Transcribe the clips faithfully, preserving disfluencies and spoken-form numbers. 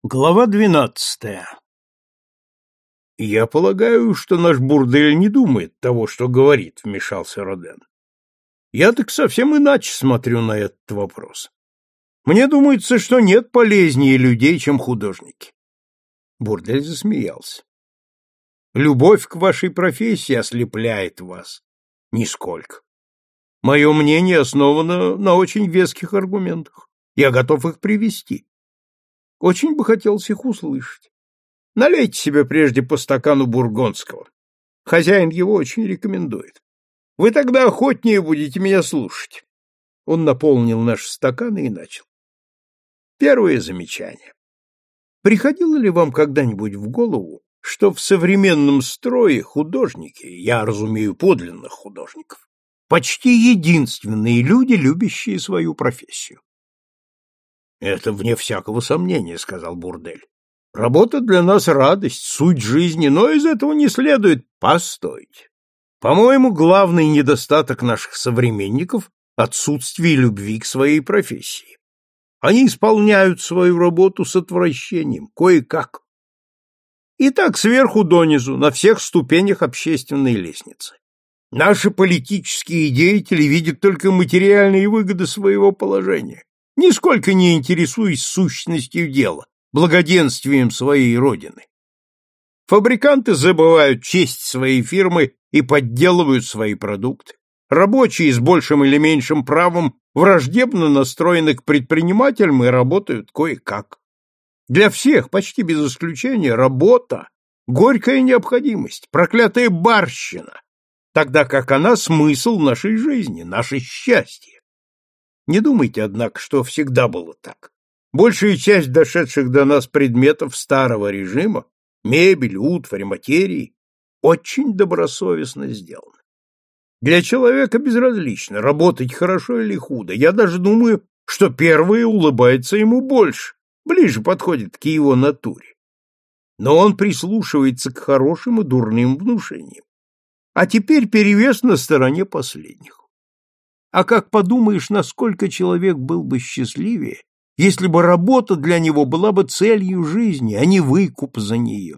Глава двенадцатая. «Я полагаю, что наш бурдель не думает того, что говорит», — вмешался Роден. «Я так совсем иначе смотрю на этот вопрос. Мне думается, что нет полезнее людей, чем художники». Бурдель засмеялся. «Любовь к вашей профессии ослепляет вас. Нисколько. Мое мнение основано на очень веских аргументах. Я готов их привести. Очень бы хотелось их услышать. Налейте себе прежде по стакану бургундского. Хозяин его очень рекомендует. Вы тогда охотнее будете меня слушать». Он наполнил наши стаканы и начал. Первое замечание. Приходило ли вам когда-нибудь в голову, что в современном строе художники, я разумею подлинных художников, почти единственные люди, любящие свою профессию? «Это вне всякого сомнения», — сказал Бурдель. «Работа для нас радость, суть жизни, но из этого не следует...» «Постойте. По-моему, главный недостаток наших современников — отсутствие любви к своей профессии. Они исполняют свою работу с отвращением, кое-как. И так сверху донизу, на всех ступенях общественной лестницы. Наши политические деятели видят только материальные выгоды своего положения, нисколько не интересуясь сущностью дела, благоденствием своей родины. Фабриканты забывают честь своей фирмы и подделывают свои продукты. Рабочие с большим или меньшим правом враждебно настроены к предпринимателям и работают кое-как. Для всех, почти без исключения, работа — горькая необходимость, проклятая барщина, тогда как она — смысл нашей жизни, наше счастье. Не думайте, однако, что всегда было так. Большая часть дошедших до нас предметов старого режима, мебель, утварь, материи, очень добросовестно сделаны. Для человека безразлично, работать хорошо или худо. Я даже думаю, что первое улыбается ему больше, ближе подходит к его натуре. Но он прислушивается к хорошим и дурным внушениям. А теперь перевес на стороне последних. А как подумаешь, насколько человек был бы счастливее, если бы работа для него была бы целью жизни, а не выкуп за нее?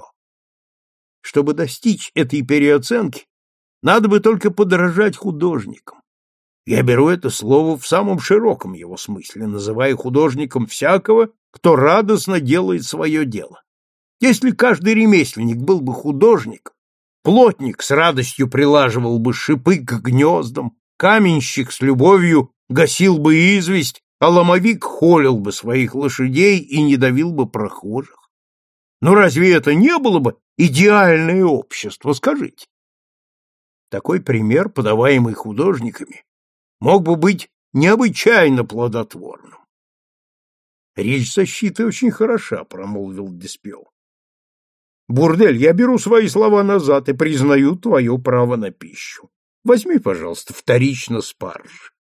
Чтобы достичь этой переоценки, надо бы только подражать художникам. Я беру это слово в самом широком его смысле, называя художником всякого, кто радостно делает свое дело. Если каждый ремесленник был бы художником, плотник с радостью прилаживал бы шипы к гнездам, каменщик с любовью гасил бы известь, а ломовик холил бы своих лошадей и не давил бы прохожих. Но разве это не было бы идеальное общество, скажите? Такой пример, подаваемый художниками, мог бы быть необычайно плодотворным. «Речь защиты очень хороша», — промолвил Деспио. «Бурдель, я беру свои слова назад и признаю твое право на пищу. Возьми, пожалуйста, вторично спаржи».